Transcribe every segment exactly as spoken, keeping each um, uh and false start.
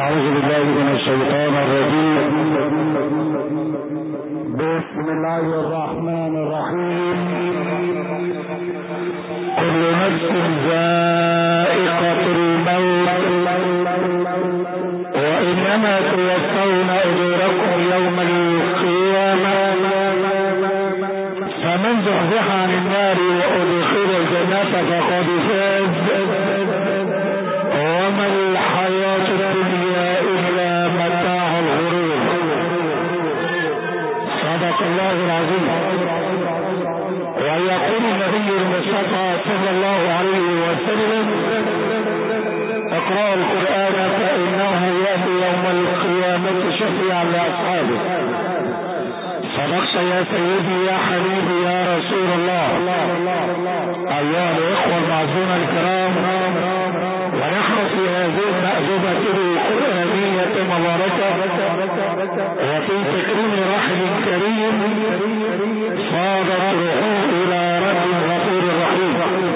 أعوذ بالله من الشيطان الرجيم. بسم الله الرحمن الرحيم. كل نفس ذائقة الموت وإنما توفون أجوركم يوم القيامة فمن زحزح عن النار وأدخل الجنة فقد فاز وما الحياة الدنيا إلا متاع الغرور. صدق الله العظيم. ويقول النبي المصطفى صلى الله عليه وسلم: اقرأوا القرآن فإنه يأتي يوم القيامة شفيعا لأصحابه. صدقت يا سيدي يا حبيبي يا رسول الله. أيها الإخوة المعزون الكرام، ونحن في هذه المأذبة القرآنية المباركة وفي تكريم رحل كريم صادت روحه إلى رب الغفور الرحيم.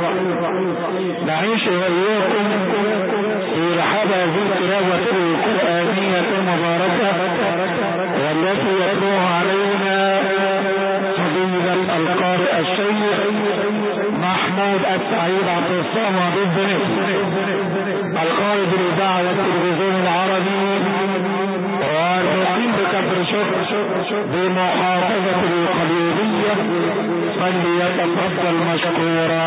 نعيش وإياكم في رحاب هذه التلاوة القرآنية المباركة والتي يتلوها علينا فضيلة القارئ الشيخ محمود السعيد عبد الصمد بالبنت، القائد الإذاعة والتلفزيون العربي والمقيم بكفر شكر بمحافظة القليوبية، فليتفضل مشكورا.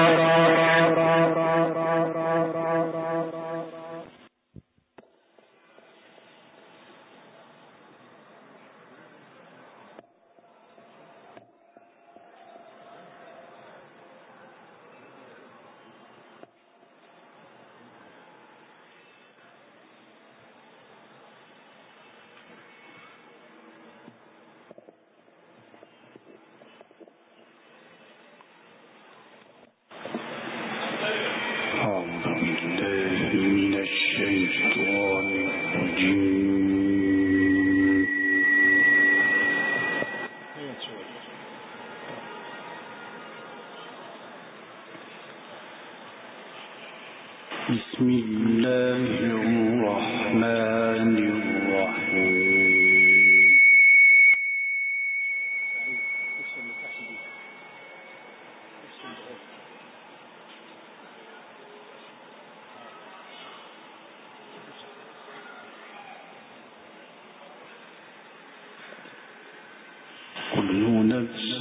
بسم الله الرحمن الرحيم. كل نفس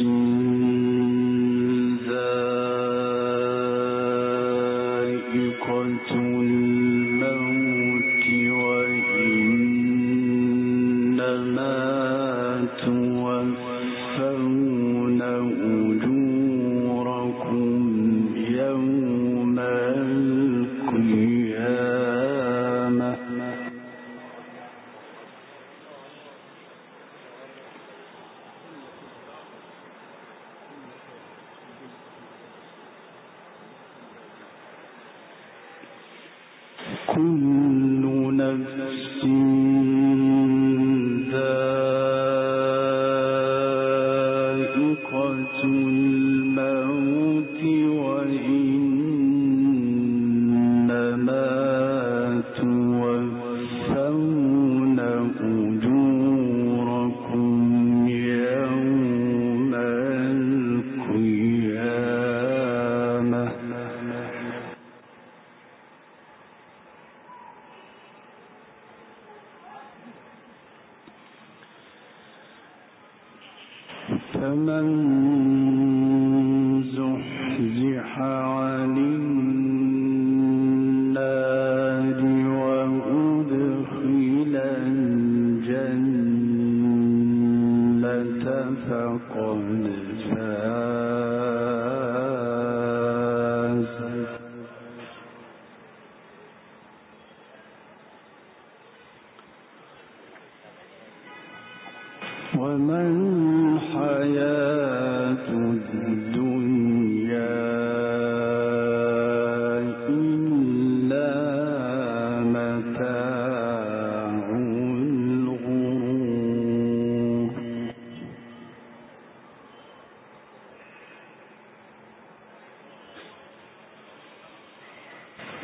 كل نفس ذائقة الموت وإنما توفون أجوركم يوم القيامة. فمن زحزح عن النار وأدخل الجنة فقد فاز وما الحياة الدنيا إلا متاع الغرور.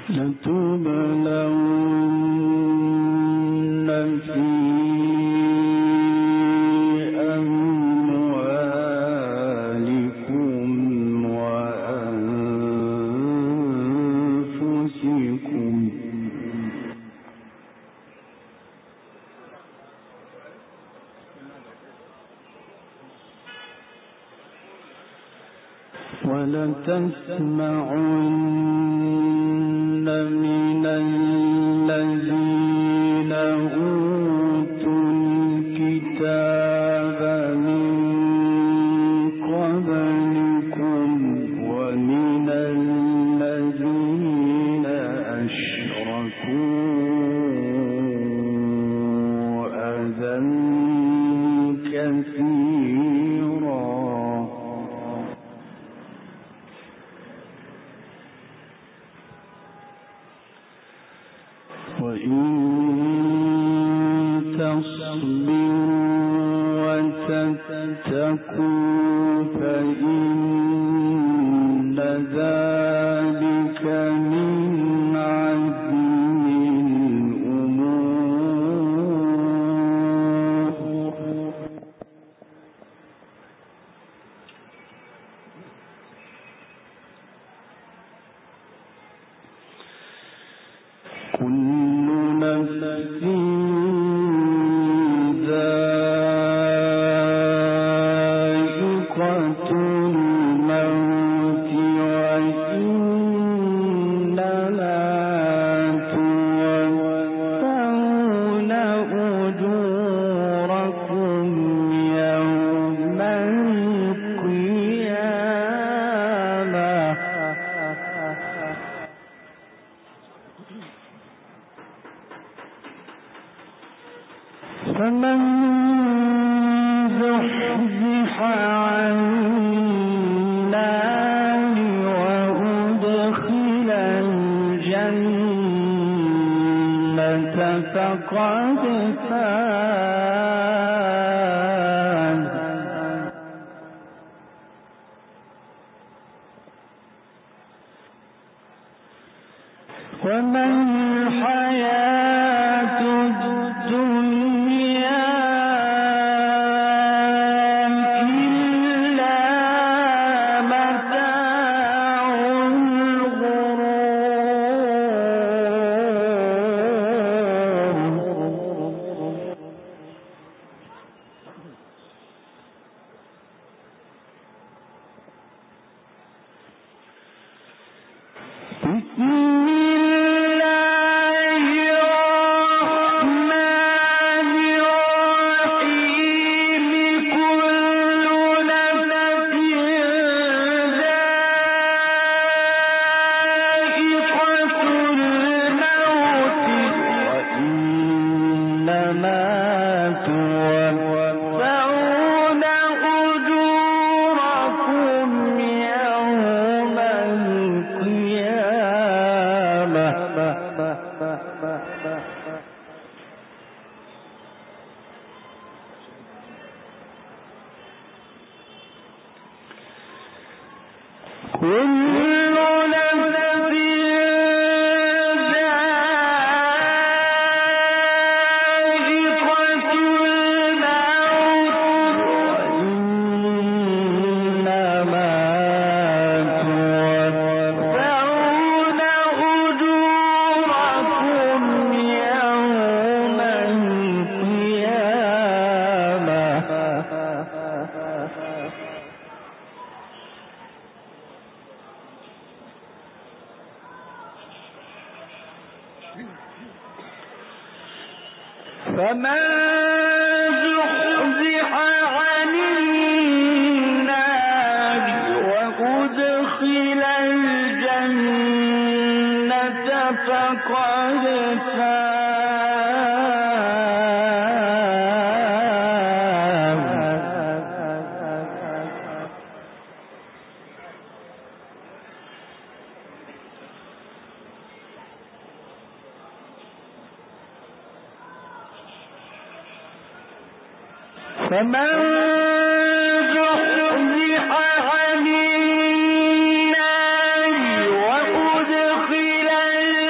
وَلَتَسْمَعُنَّ مِنَ الَّذِينَ أُوتُوا الْكِتَابَ مِن قَبْلِكُمْ وَمِنَ الَّذِينَ أَشْرَكُوا أَذًى كَثِيرًا وَإِن تَصْبِرُوا وَتَتَّقُوا فَإِنَّ ذَلِكَ مِنْ عَزْمِ الْأُمُورِ كُلُّ نَفْسٍ ذَائِقَةُ الْمَوْتِ وَإِنَّمَا تُوَفَّوْنَ أُجُورَكُمْ يَوْمَ الْقِيَامَةِ فَمَنْ زُحْزِحَ عَنِ النَّارِ وَأُدْخِلَ الْجَنَّةَ فَقَدْ فَازَ وَمَا الْحَيَاةُ الدُّنْيَا إِلَّا مَتَاعُ الْغُرُورِ بسم الله الرحمن الرحيم كل نفس ذائقة الموت وإنما توفون أجوركم يوم القيامة كل نفس ذائقة الموت وإنما توفون أجوركم يوم القيامة فمن زحزح عن النار وأدخل الجنة فقد فاز فمن زحزح عن النار وأدخل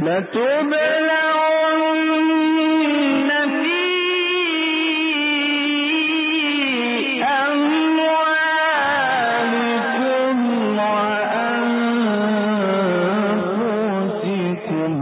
لتبلغن في أموالكم وأنفسكم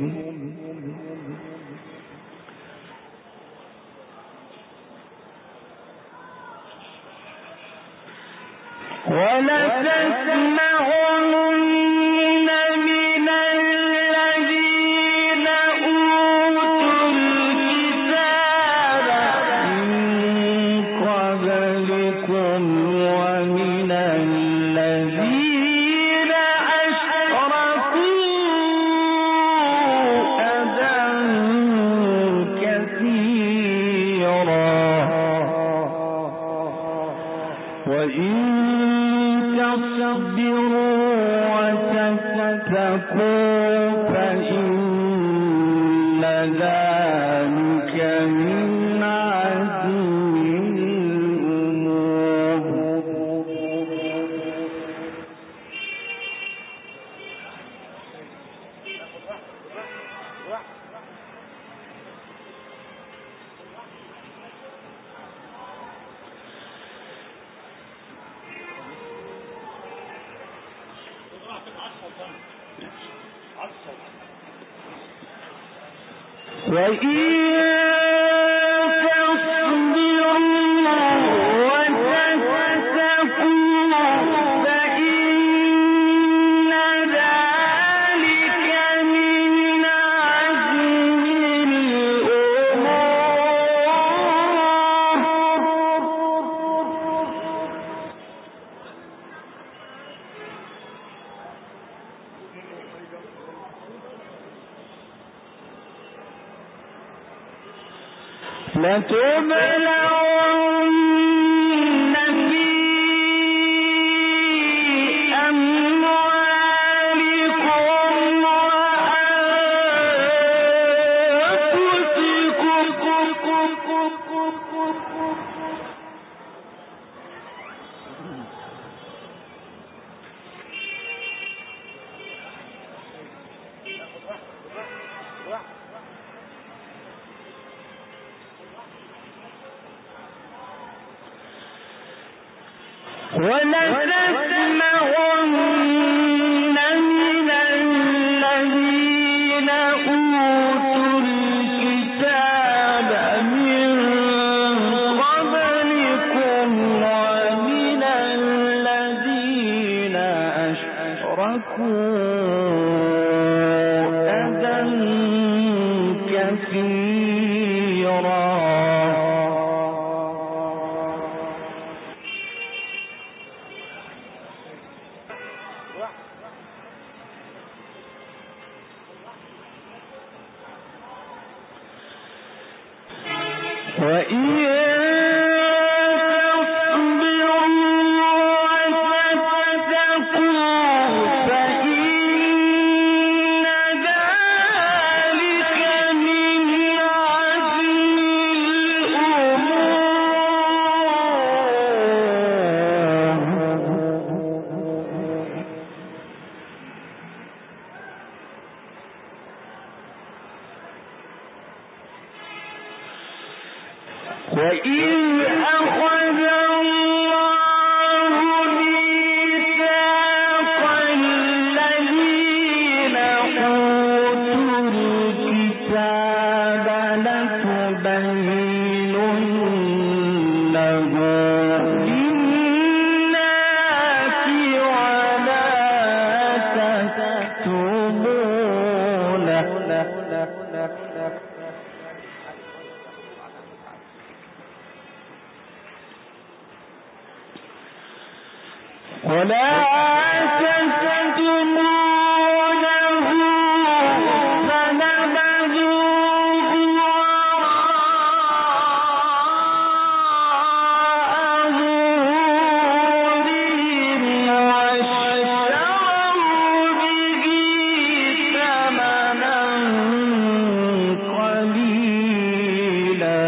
ولتسمعن من الذين أوتوا الكتاب من قبلكم ومن الذين أشركوا أذى كثيرا وإن تصبروا وتتقوا فإن ذلك من عزم الأمور وإن تصبروا وتتقوا فإن ذلك من عزم لتبلغن في أموالكم وأنفسكم ولتسمعن من الذين أوتوا الكتاب من قبلكم ومن الذين أشركوا أذى كثيرا وإن تصبروا وتتقوا فإن ذلك من عزم الأمور وإذ أخذ الله ميثاق الذين أوتوا الكتاب لتبيننه للناس ولا تكتمونه ولا تكتمونه فنبذوه وراء ظهورهم واشتروا به ثمنا قليلا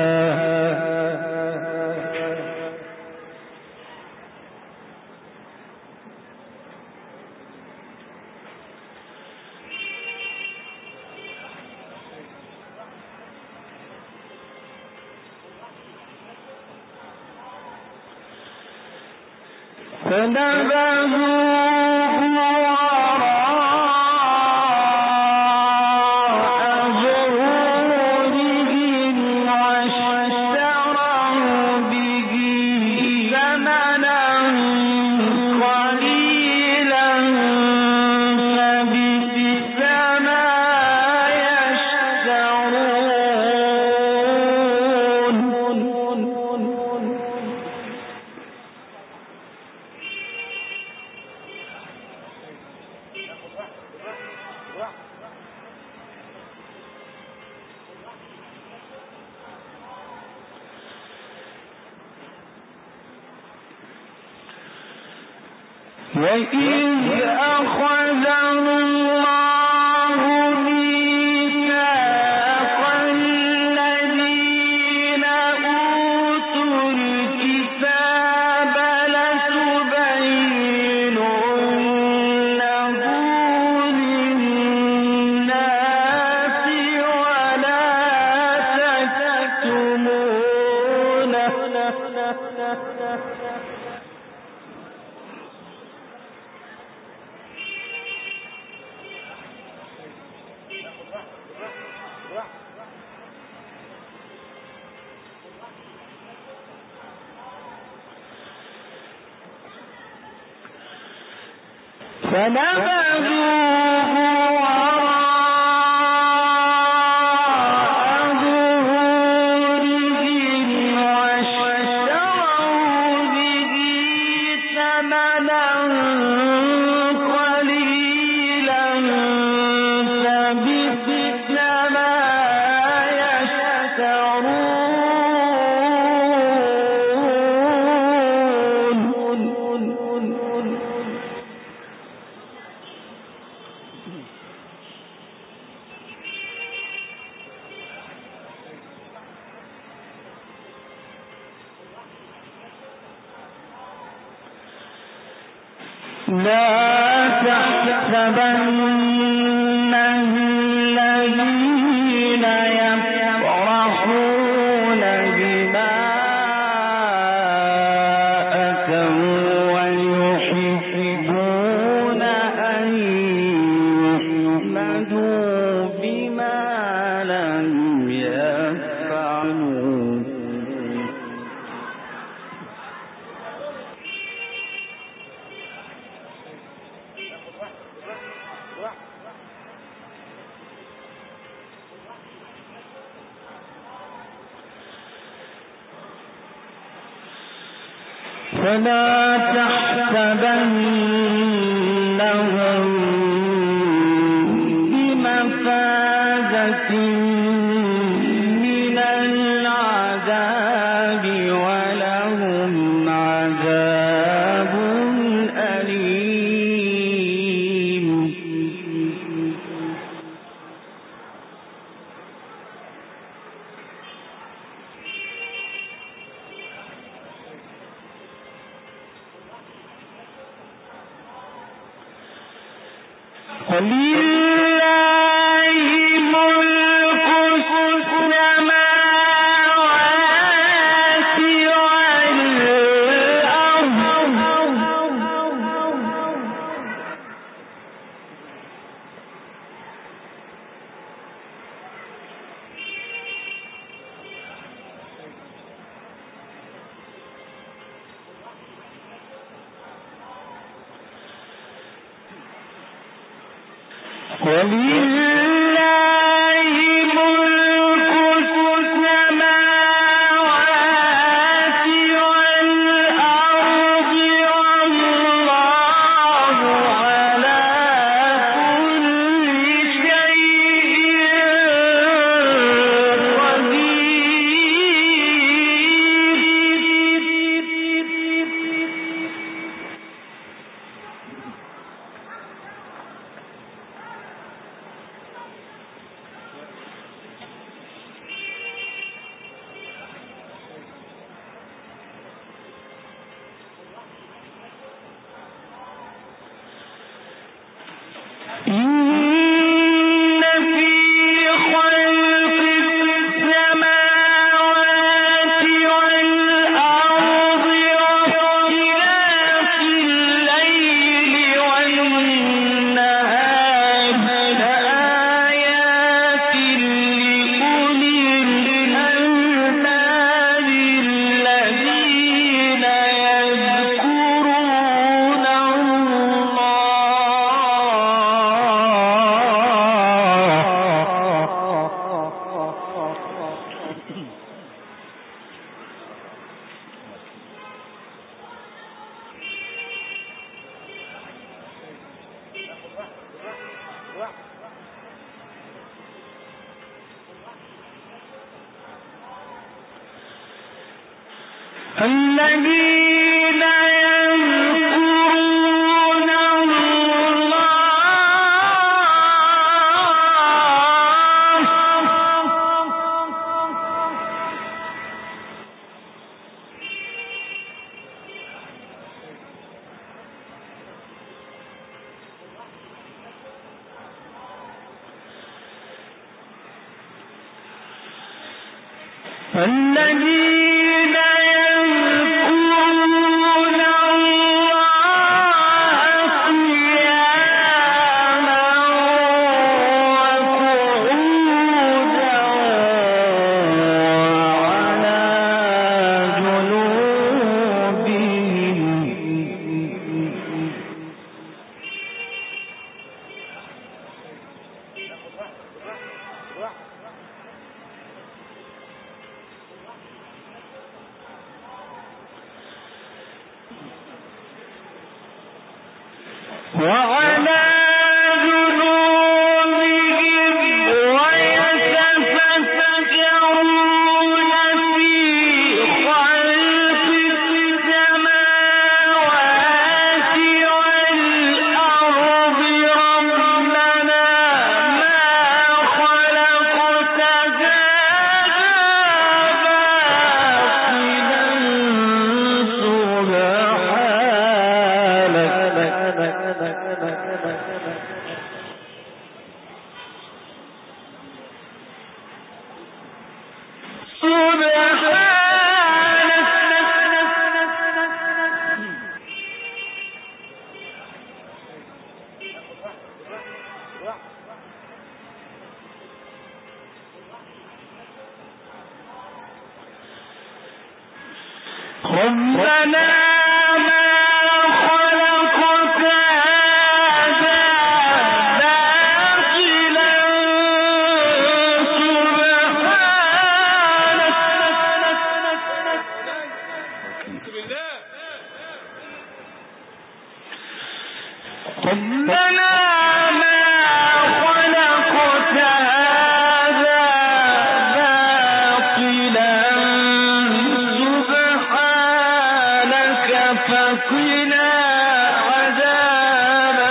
وإذ أخذ الله ميثاق الذين أوتوا الكتاب لتبيننه للناس ولا تكتمونه فنبذوه وراء ظهورهم واشتروا به ثمنا قليلا فبئس ما يشترون. لا تحسبن الذين يفرحون بما أتوا ويحبون أن يحمدوا بما لم يفعلوا فلا تحسبنهم بمفازة من العذاب ولهم عذاب أليم. ولله ملك السماوات والأرض. ولله ملك السماوات والأرض والله على كل شيء إن في خلق السماوات والأرض واختلاف الذين يذكرون الله الذين يذكرون الله قياما وقعودا وعلى جنوبهم وعلى جنوبهم ويتفكرون في خلق السماوات والأرض ربنا ما خلقت هذا ربنا ما خلقت هذا باطلا سبحانك ربنا ما خلقت هذا باطلا سبحانك فقنا عذاب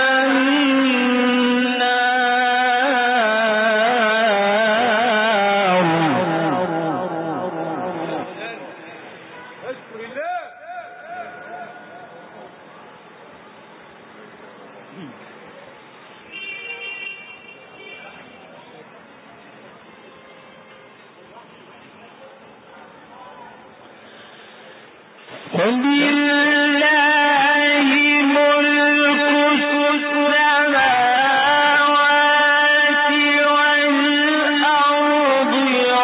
ولله ملك السماوات والأرض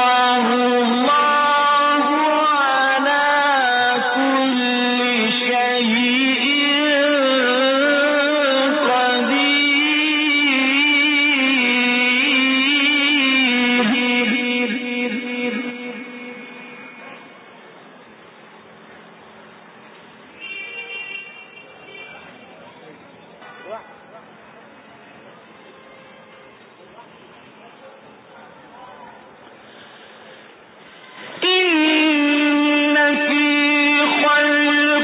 والله على كل شيء قدير إن في خلق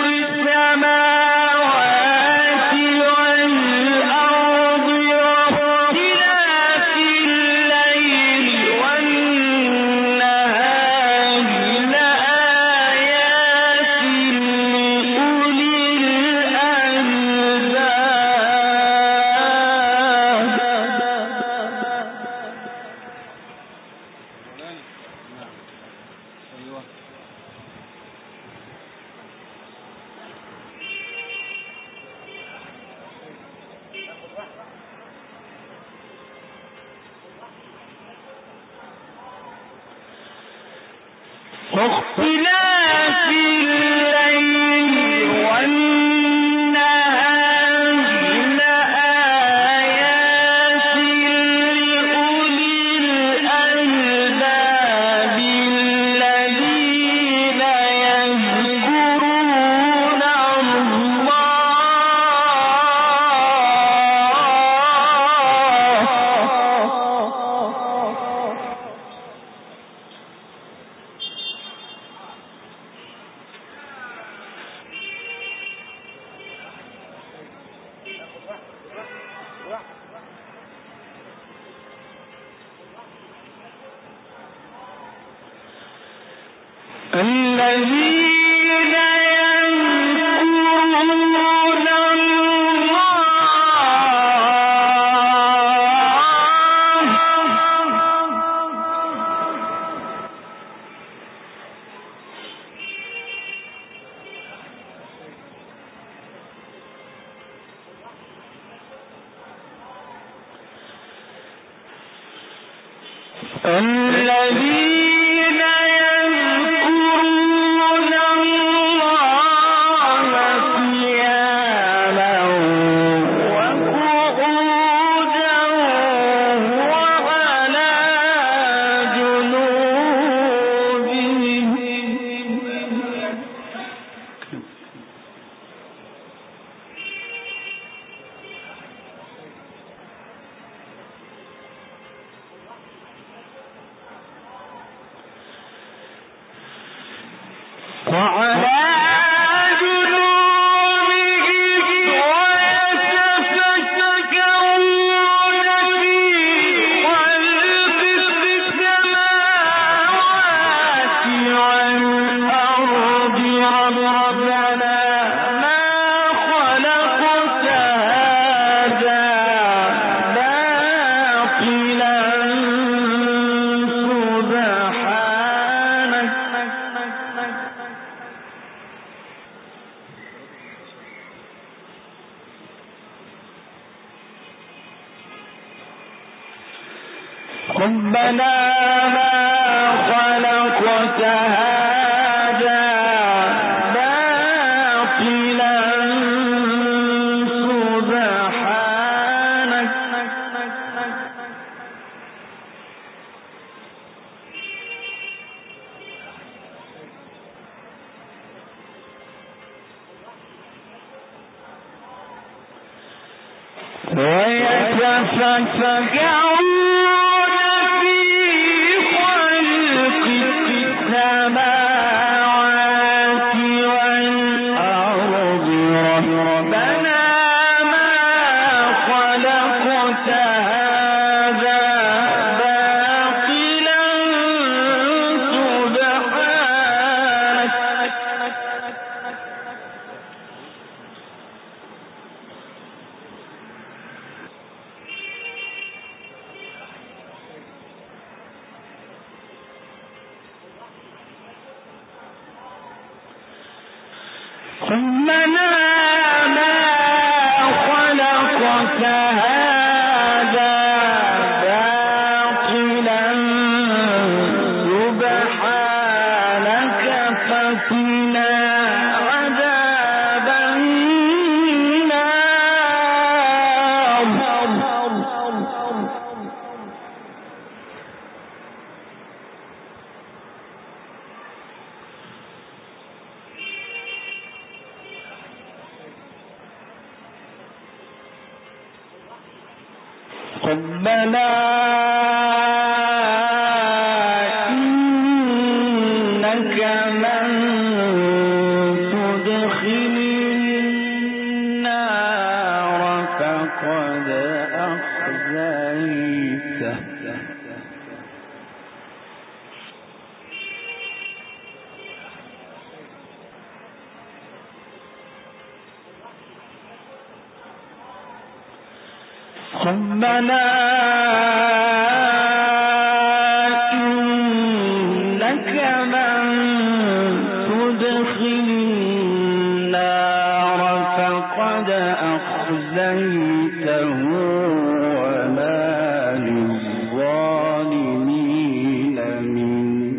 السماوات والأرض واختلاف الليل والنهار لآيات لأولي واختلاف الليل والنهار لآيات لأولي الألباب الذين يذكرون الله ربنا إنك من تدخل النار فقد أخزيته ربنا إنك من تدخل النار فقد أخزيته وما للظالمين من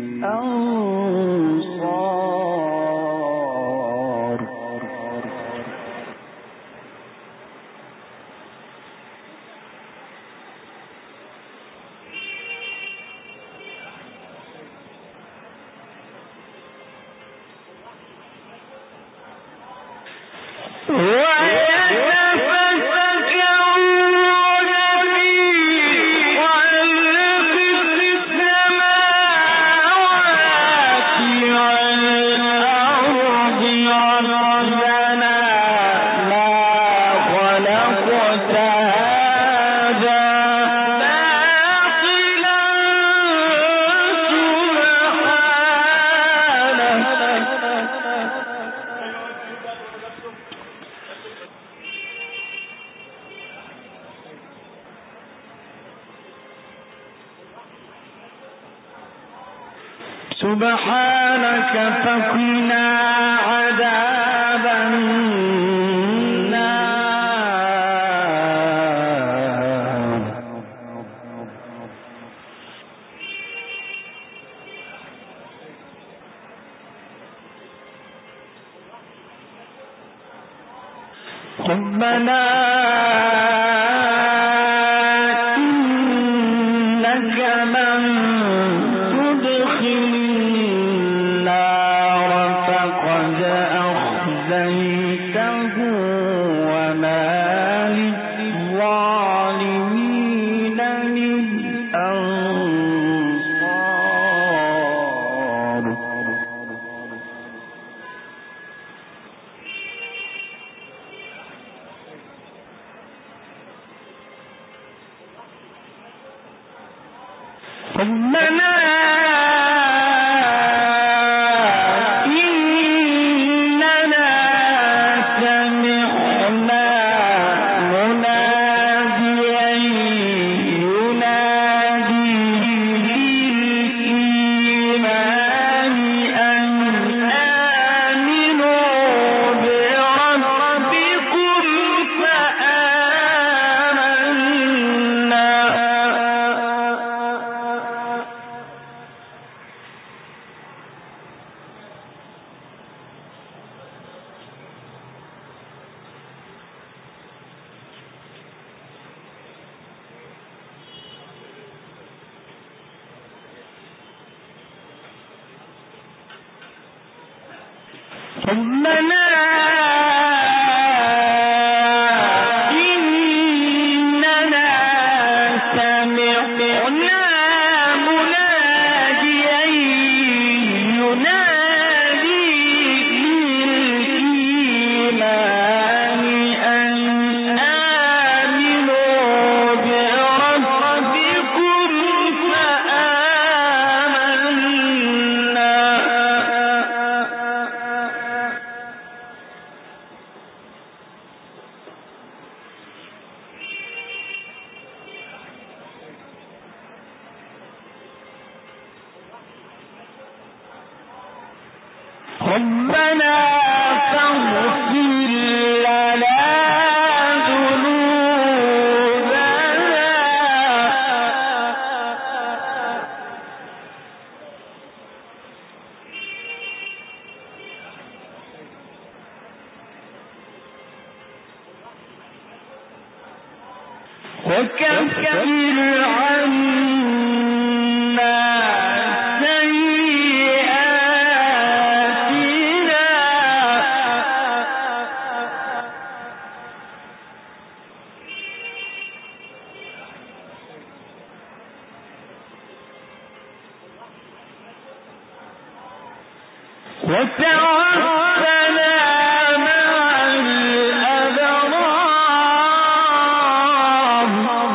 أنصار سبحانك فقنا عذاب النار. ربنا إنك من تدخل النار فقد أخزيته وما للظالمين من أنصار. ربنا إننا سمعنا مناديا ينادي للإيمان أن آمنوا بربكم فآمنا. ربنا إننا سمعنا مناديا ينادي للإيمان أن آمنوا بربكم فآمنا. ربنا فاغفر لنا ذنوبنا وكفر عنا سيئاتنا. وتوفنا مع الأبرار.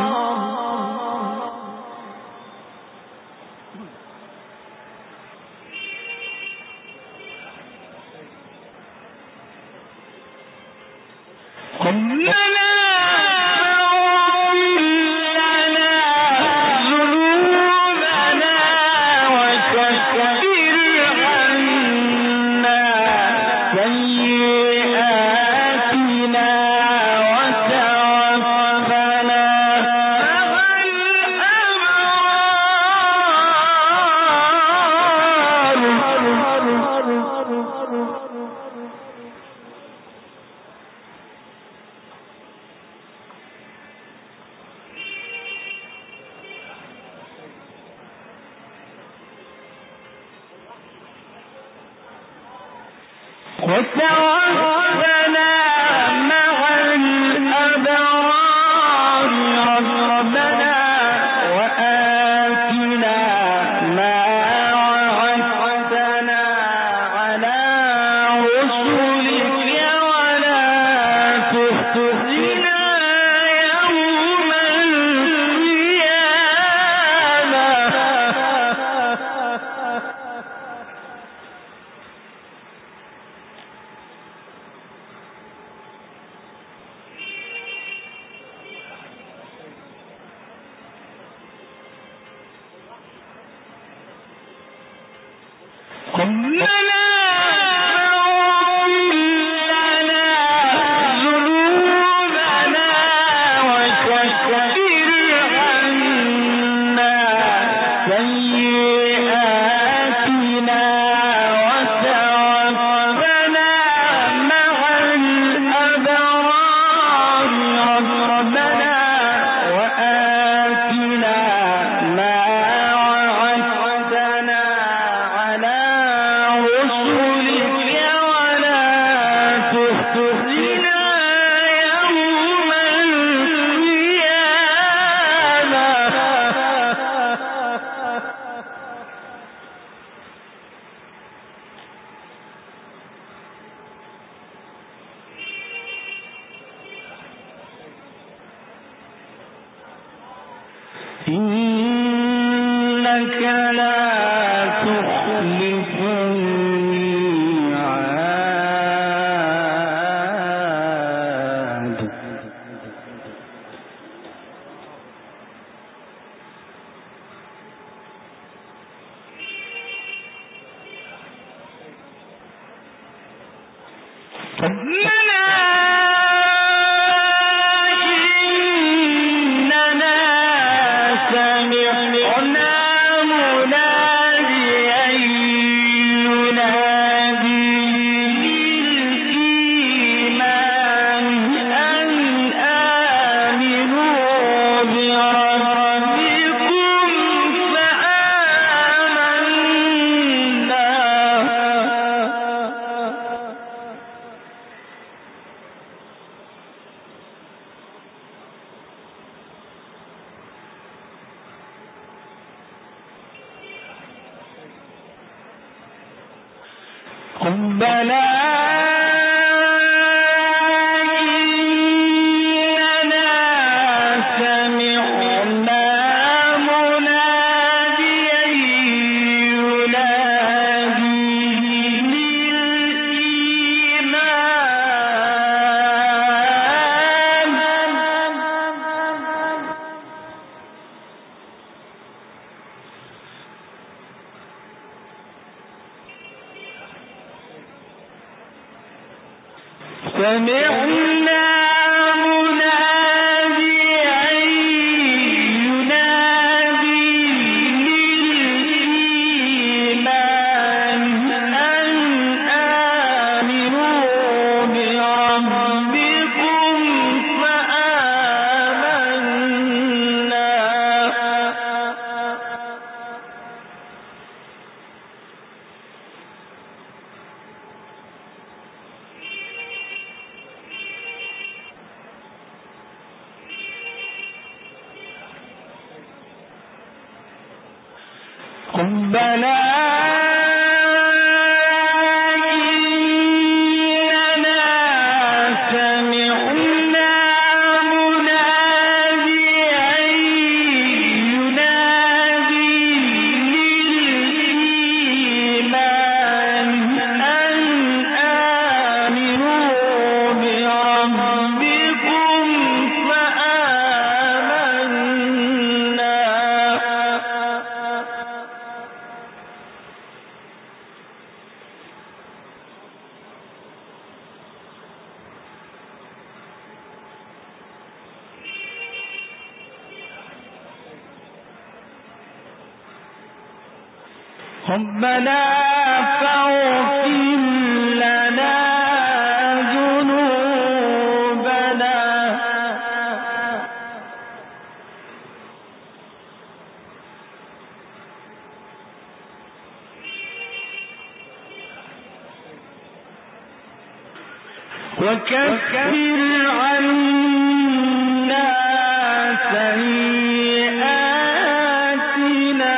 ربنا فاغفر لنا ذنوبنا وكفر عنا سيئاتنا وتوفنا مع الأبرار. وتوفنا مع الأبرار. ربنا وآتنا ما وعدتنا على رسلك ولا تخزنا يوم القيامة. إنك لا تخلف الميعاد بلى سمعنا مناديا ينادي للإيمان أن آمنوا بربكم فآمنا بلى إننا سمعنا مناديا ينادي للإيمان أن آمنوا بربكم فآمنا ربنا فاغفر لنا ذنوبنا وكفر عنا سيئاتنا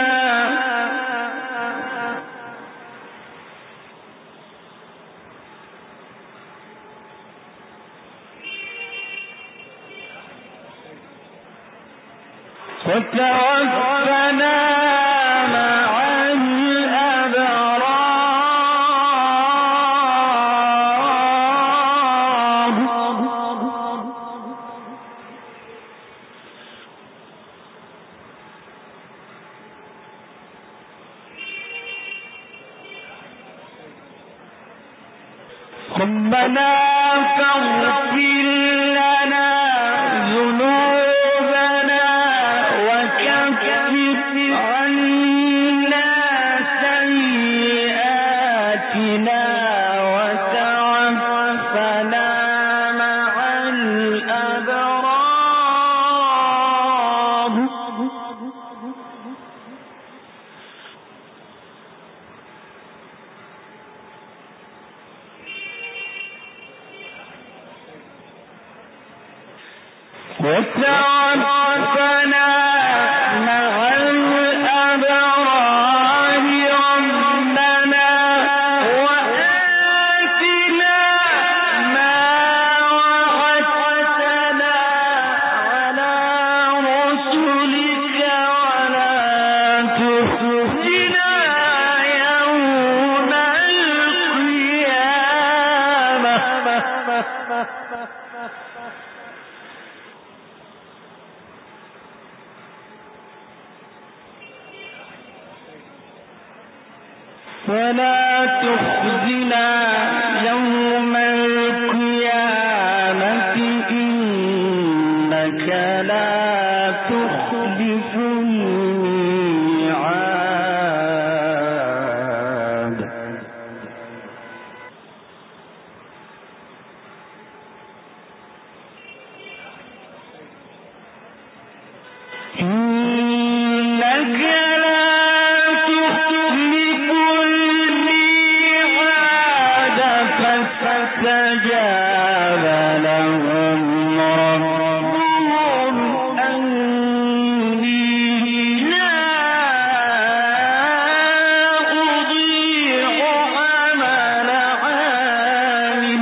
وتوفنا مع الأبرار ربنا فاغفر لنا ذنوبنا وكفر عنا سيئاتنا وتوفنا مع الأبرار وتوفنا مع الأبرار ربنا وآتنا ما وعدتنا على رسلك ولا تخزنا يوم القيامة ولا تخزنا يوم القيامة إنك لا تخلف الميعاد إنك فاستجاب لهم ربهم أني لا أضيع عمل عامل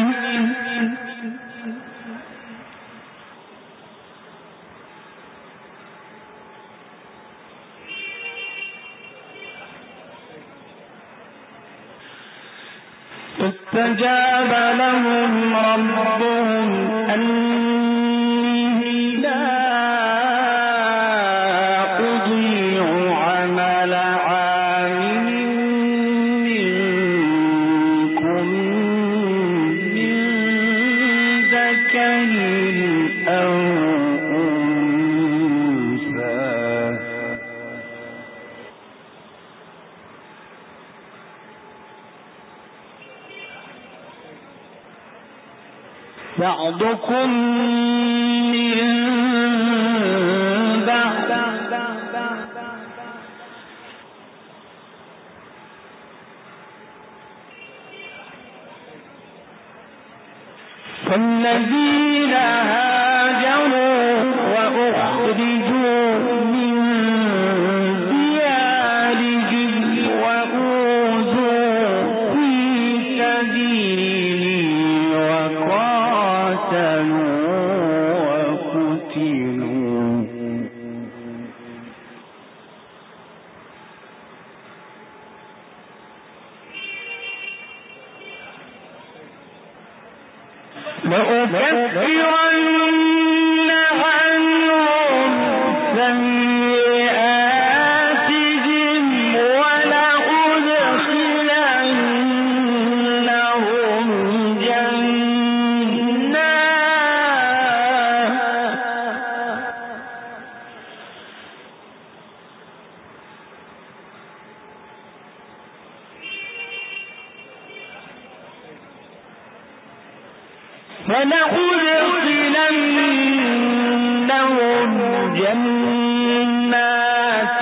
فاستجاب لهم ربهم أني لا أضيع عمل عامل منكم من ذكر أو أنثى بعضكم من بعض فالذين هاجروا وأخرجوا من ديارهم وأوذوا في سبيلي وقاتلوا وقتلوا لأكفرن عنهم سيئاتهم ولأدخلنهم جنات ولأدخلنهم جنات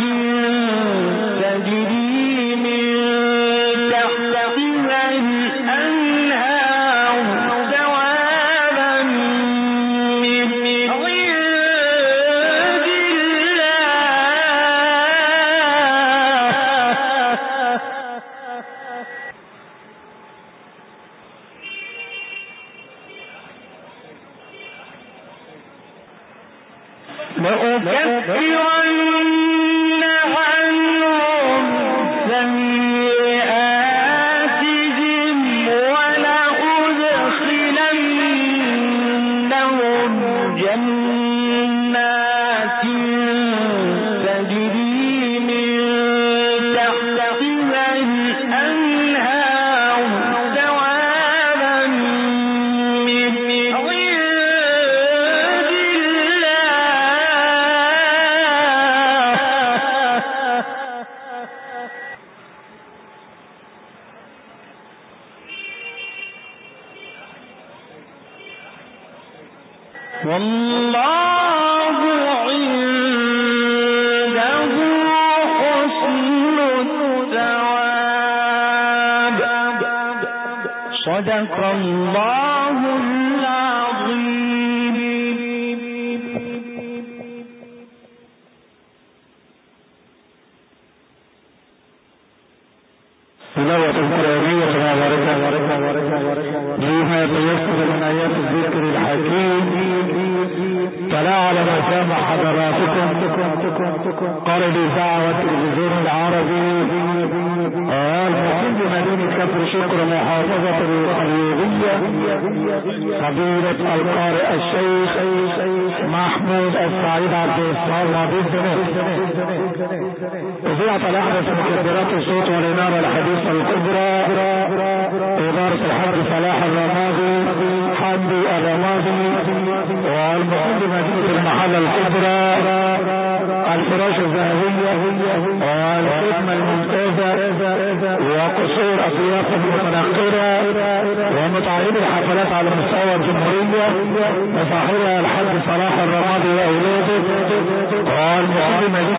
تجري من تحتها الأنهار ثوابا من عند الله لأكفرن عنهم سيئاتهم ولأدخلنهم جنات تجري من تحتها الأنهار ثوابا صدق الله العظيم. تلاوة القرآنية وبركة لما يتيسر من آيات الذكر الحكيم. فلا على ما سامع حضراتكم قال الإذاعة والتلفزيون العربي المقيم بمدينة كفر شكر محافظة الرياضية فضيلة القارئ الشيخ محمود السعيد عبد الصالح بالزناد. إذاعة الأحدث مكبرات الصوت والإنارة الحديثة الكبرى إدارة الحاج صلاح الرمادي حمدي الرمادي والمقيم بمدينة المحلة الكبرى الفراش الذهبية والخدمة الممتازة وقصور أطياف المتنقرة ومتعايد الحفلات على مستوى الجمهورية وصاحبها الحاج صلاح الرمادي وأولاده والمقيم بمدينة